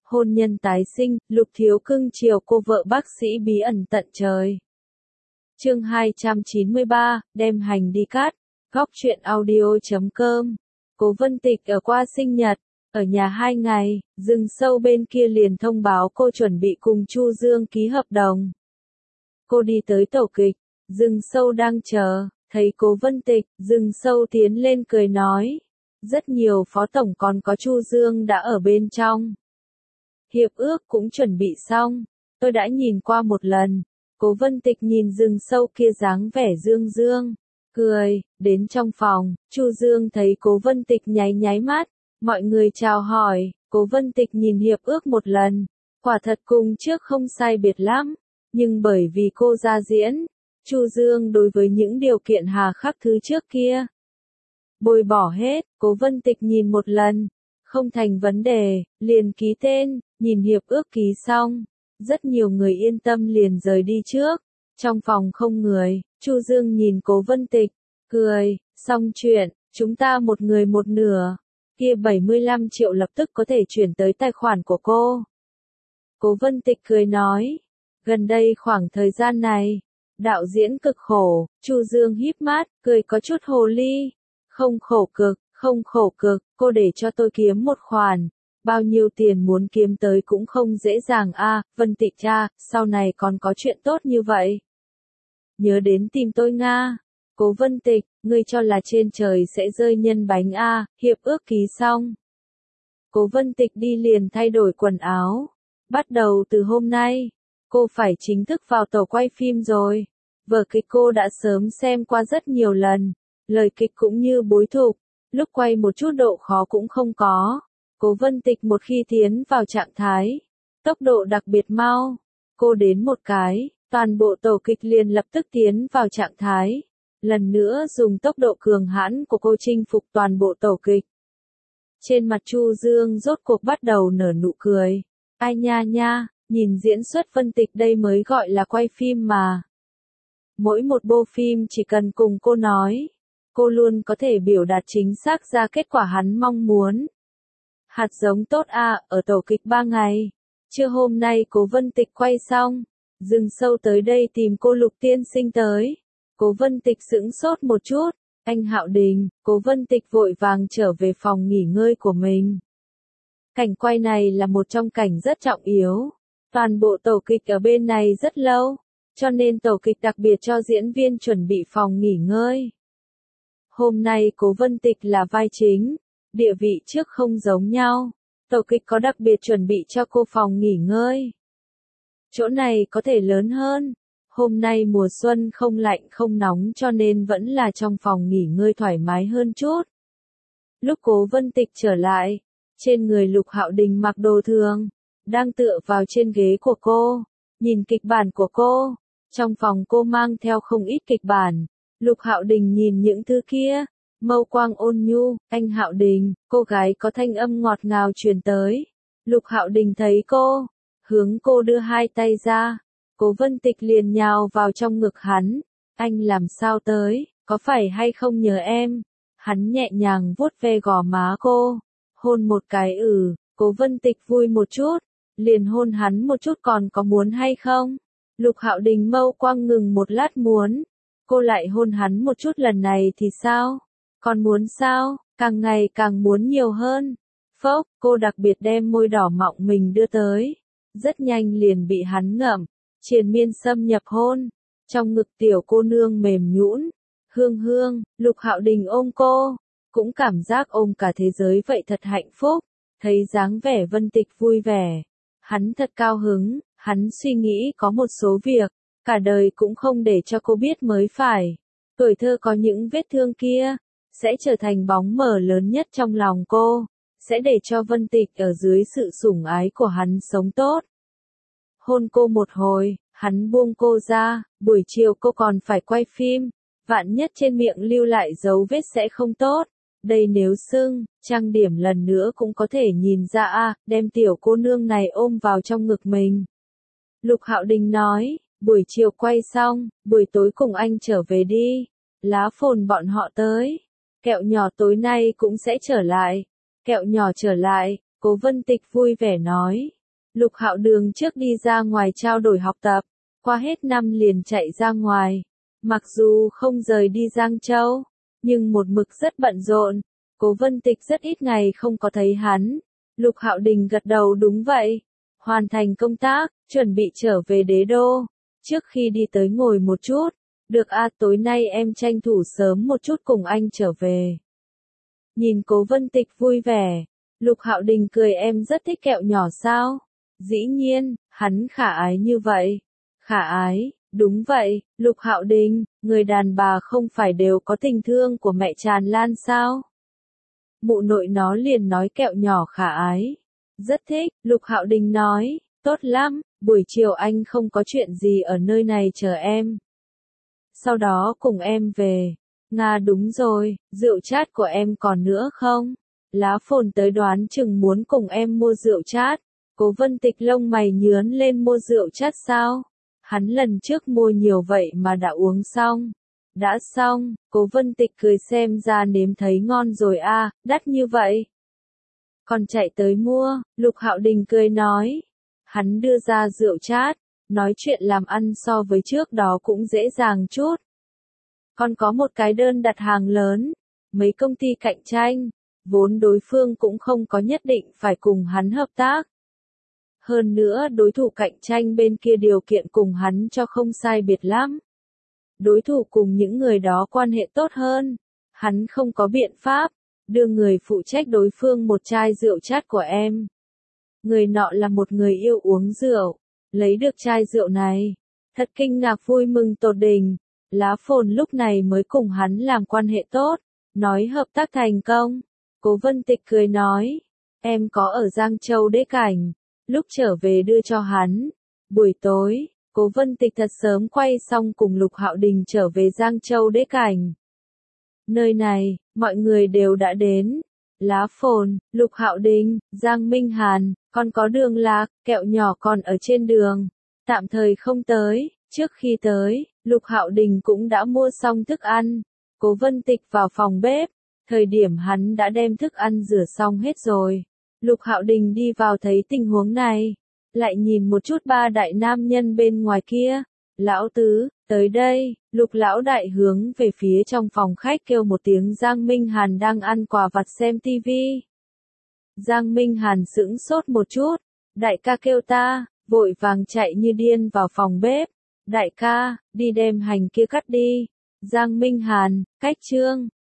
Hôn nhân tái sinh, Lục Thiếu cưng chiều cô vợ bác sĩ bí ẩn tận trời. Chương 293, đem hành đi cát. Góc truyện audio.com. Cố Vân Tịch ở qua sinh nhật, ở nhà 2 ngày, rừng sâu bên kia liền thông báo cô chuẩn bị cùng Chu Dương ký hợp đồng. Cô đi tới tổ kịch, rừng sâu đang chờ, thấy Cố Vân Tịch, rừng sâu tiến lên cười nói. Rất nhiều phó tổng còn có Chu Dương đã ở bên trong. Hiệp ước cũng chuẩn bị xong, tôi đã nhìn qua một lần. Cố Vân Tịch nhìn rừng sâu kia dáng vẻ dương dương, cười, đến trong phòng, Chu Dương thấy Cố Vân Tịch nháy mắt, mọi người chào hỏi, Cố Vân Tịch nhìn hiệp ước một lần, quả thật cùng trước không sai biệt lắm, nhưng bởi vì cô ra diễn, Chu Dương đối với những điều kiện hà khắc thứ trước kia bôi bỏ hết, Cố Vân Tịch nhìn một lần, không thành vấn đề, liền ký tên, nhìn hiệp ước ký xong, rất nhiều người yên tâm liền rời đi trước, trong phòng không người, Chu Dương nhìn Cố Vân Tịch, cười, xong chuyện, chúng ta một người một nửa, kia 75 triệu lập tức có thể chuyển tới tài khoản của cô. Cố Vân Tịch cười nói, gần đây khoảng thời gian này, đạo diễn cực khổ, Chu Dương híp mắt, cười có chút hồ ly, không khổ cực, cô để cho tôi kiếm một khoản. Bao nhiêu tiền muốn kiếm tới cũng không dễ dàng a, Vân Tịch cha, sau này còn có chuyện tốt như vậy. Nhớ đến tìm tôi Nga. Cố Vân Tịch, ngươi cho là trên trời sẽ rơi nhân bánh a, hiệp ước ký xong. Cố Vân Tịch đi liền thay đổi quần áo. Bắt đầu từ hôm nay, cô phải chính thức vào tổ quay phim rồi. Vở kịch cô đã sớm xem qua rất nhiều lần, lời kịch cũng như bối thục, lúc quay một chút độ khó cũng không có. Cố Vân Tịch một khi tiến vào trạng thái, tốc độ đặc biệt mau, cô đến một cái, toàn bộ tổ kịch liền lập tức tiến vào trạng thái, lần nữa dùng tốc độ cường hãn của cô chinh phục toàn bộ tổ kịch. Trên mặt Chu Dương rốt cuộc bắt đầu nở nụ cười, ai nha, nhìn diễn xuất Vân Tịch đây mới gọi là quay phim mà. Mỗi một bộ phim chỉ cần cùng cô nói, cô luôn có thể biểu đạt chính xác ra kết quả hắn mong muốn. Hạt giống tốt ở tổ kịch 3 ngày. Trưa hôm nay Cố Vân Tịch quay xong, rừng sâu tới đây tìm cô Lục tiên sinh tới. Cố Vân Tịch sững sốt một chút, anh Hạo Đình, Cố Vân Tịch vội vàng trở về phòng nghỉ ngơi của mình. Cảnh quay này là một trong cảnh rất trọng yếu. Toàn bộ tổ kịch ở bên này rất lâu, cho nên tổ kịch đặc biệt cho diễn viên chuẩn bị phòng nghỉ ngơi. Hôm nay Cố Vân Tịch là vai chính. Địa vị trước không giống nhau, tổ kịch có đặc biệt chuẩn bị cho cô phòng nghỉ ngơi. Chỗ này có thể lớn hơn, hôm nay mùa xuân không lạnh không nóng cho nên vẫn là trong phòng nghỉ ngơi thoải mái hơn chút. Lúc Cố Vân Tịch trở lại, trên người Lục Hạo Đình mặc đồ thường, đang tựa vào trên ghế của cô, nhìn kịch bản của cô, trong phòng cô mang theo không ít kịch bản, Lục Hạo Đình nhìn những thứ kia. Mâu quang ôn nhu, anh Hạo Đình, cô gái có thanh âm ngọt ngào truyền tới. Lục Hạo Đình thấy cô, hướng cô đưa hai tay ra. Cố Vân Tịch liền nhào vào trong ngực hắn. Anh làm sao tới, có phải hay không nhớ em? Hắn nhẹ nhàng vuốt ve gò má cô. Hôn một cái Cố Vân Tịch vui một chút. Liền hôn hắn một chút còn có muốn hay không? Lục Hạo Đình mâu quang ngừng một lát muốn. Cô lại hôn hắn một chút lần này thì sao? Còn muốn sao, càng ngày càng muốn nhiều hơn. Phốc, cô đặc biệt đem môi đỏ mọng mình đưa tới. Rất nhanh liền bị hắn ngậm, triền miên xâm nhập hôn. Trong ngực tiểu cô nương mềm nhũn, hương, Lục Hạo Đình ôm cô, cũng cảm giác ôm cả thế giới vậy thật hạnh phúc. Thấy dáng vẻ Vân Tịch vui vẻ, hắn thật cao hứng, hắn suy nghĩ có một số việc, cả đời cũng không để cho cô biết mới phải. Tuổi thơ có những vết thương kia sẽ trở thành bóng mờ lớn nhất trong lòng cô, sẽ để cho Vân Tịch ở dưới sự sủng ái của hắn sống tốt. Hôn cô một hồi, hắn buông cô ra, buổi chiều cô còn phải quay phim, vạn nhất trên miệng lưu lại dấu vết sẽ không tốt. Đây nếu sưng, trang điểm lần nữa cũng có thể nhìn ra đem tiểu cô nương này ôm vào trong ngực mình. Lục Hạo Đình nói, buổi chiều quay xong, buổi tối cùng anh trở về đi, lá phồn bọn họ tới. Kẹo nhỏ tối nay cũng sẽ trở lại. Kẹo nhỏ trở lại, Cố Vân Tịch vui vẻ nói. Lục Hạo Đường trước đi ra ngoài trao đổi học tập, qua hết năm liền chạy ra ngoài. Mặc dù không rời đi Giang Châu, nhưng một mực rất bận rộn. Cố Vân Tịch rất ít ngày không có thấy hắn. Lục Hạo Đình gật đầu đúng vậy. Hoàn thành công tác, chuẩn bị trở về đế đô. Trước khi đi tới ngồi một chút. Được tối nay em tranh thủ sớm một chút cùng anh trở về. Nhìn Cố Vân Tịch vui vẻ. Lục Hạo Đình cười em rất thích kẹo nhỏ sao? Dĩ nhiên, hắn khả ái như vậy. Khả ái, đúng vậy, Lục Hạo Đình, người đàn bà không phải đều có tình thương của mẹ tràn lan sao? Mụ nội nó liền nói kẹo nhỏ khả ái. Rất thích, Lục Hạo Đình nói, tốt lắm, buổi chiều anh không có chuyện gì ở nơi này chờ em. Sau đó cùng em về. Nga đúng rồi, rượu chát của em còn nữa không? Lá Phồn tới đoán chừng muốn cùng em mua rượu chát. Cố Vân Tịch lông mày nhướn lên mua rượu chát sao? Hắn lần trước mua nhiều vậy mà đã uống xong. Đã xong, Cố Vân Tịch cười xem ra nếm thấy ngon rồi đắt như vậy. Còn chạy tới mua, Lục Hạo Đình cười nói. Hắn đưa ra rượu chát, nói chuyện làm ăn so với trước đó cũng dễ dàng chút. Còn có một cái đơn đặt hàng lớn, mấy công ty cạnh tranh, vốn đối phương cũng không có nhất định phải cùng hắn hợp tác. Hơn nữa đối thủ cạnh tranh bên kia điều kiện cùng hắn cho không sai biệt lắm. Đối thủ cùng những người đó quan hệ tốt hơn. Hắn không có biện pháp, đưa người phụ trách đối phương một chai rượu chát của em. Người nọ là một người yêu uống rượu, lấy được chai rượu này. Thật kinh ngạc vui mừng tột đỉnh. Lá Phồn lúc này mới cùng hắn làm quan hệ tốt, nói hợp tác thành công. Cố Vân Tịch cười nói, em có ở Giang Châu Đế Cảnh, lúc trở về đưa cho hắn. Buổi tối, Cố Vân Tịch thật sớm quay xong cùng Lục Hạo Đình trở về Giang Châu Đế Cảnh. Nơi này, mọi người đều đã đến. Lá Phồn, Lục Hạo Đình, Giang Minh Hàn, còn có Đường Lạc, kẹo nhỏ còn ở trên đường. Tạm thời không tới, trước khi tới, Lục Hạo Đình cũng đã mua xong thức ăn. Cố Vân Tịch vào phòng bếp, thời điểm hắn đã đem thức ăn rửa xong hết rồi. Lục Hạo Đình đi vào thấy tình huống này, lại nhìn một chút ba đại nam nhân bên ngoài kia. Lão tứ, tới đây, Lục lão đại hướng về phía trong phòng khách kêu một tiếng Giang Minh Hàn đang ăn quà vặt xem tivi. Giang Minh Hàn sững sốt một chút, đại ca kêu ta, vội vàng chạy như điên vào phòng bếp. Đại ca, đi đem hành kia cắt đi. Giang Minh Hàn, cách chương.